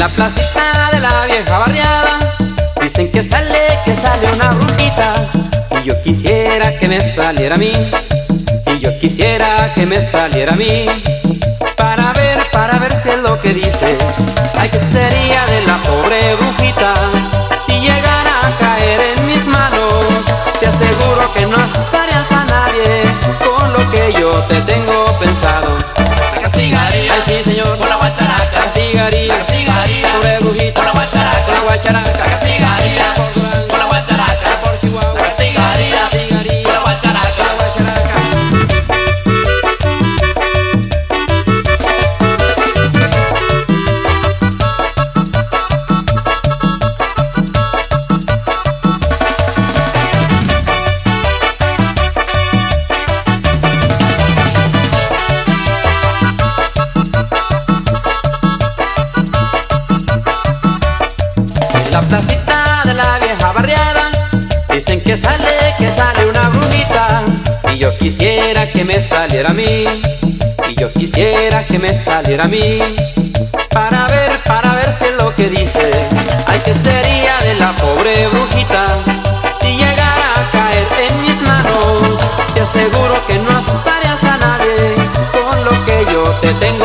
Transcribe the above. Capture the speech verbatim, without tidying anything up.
la placita de la vieja barriada dicen que sale, que sale una brujita. Y yo quisiera que me saliera a mí, y yo quisiera que me saliera a mí, para ver, para ver si es lo que dice. Ay, que sería de la pobre brujita si llegara a caer en mis manos. Te aseguro que no asustarías a nadie con lo que yo te tengo pensado. La castigaría, ay sí señor, con la guacharaca. La castigaría, la castigaría, pobre brujita, con la guacharaca. con la guacharaca. La castigaría, con la guacharaca. por Chihuahua. La castigaría, La castigaría, con la guacharaca. con la guacharaca. La placita de la vieja barriada dicen que sale, que sale una brujita. Y yo quisiera que me saliera a mí, y yo quisiera que me saliera a mí, para ver, para ver si es lo que dice. Ay, que sería de la pobre brujita si llegara a caer en mis manos. Te aseguro que no asustarías a nadie con lo que yo te tengo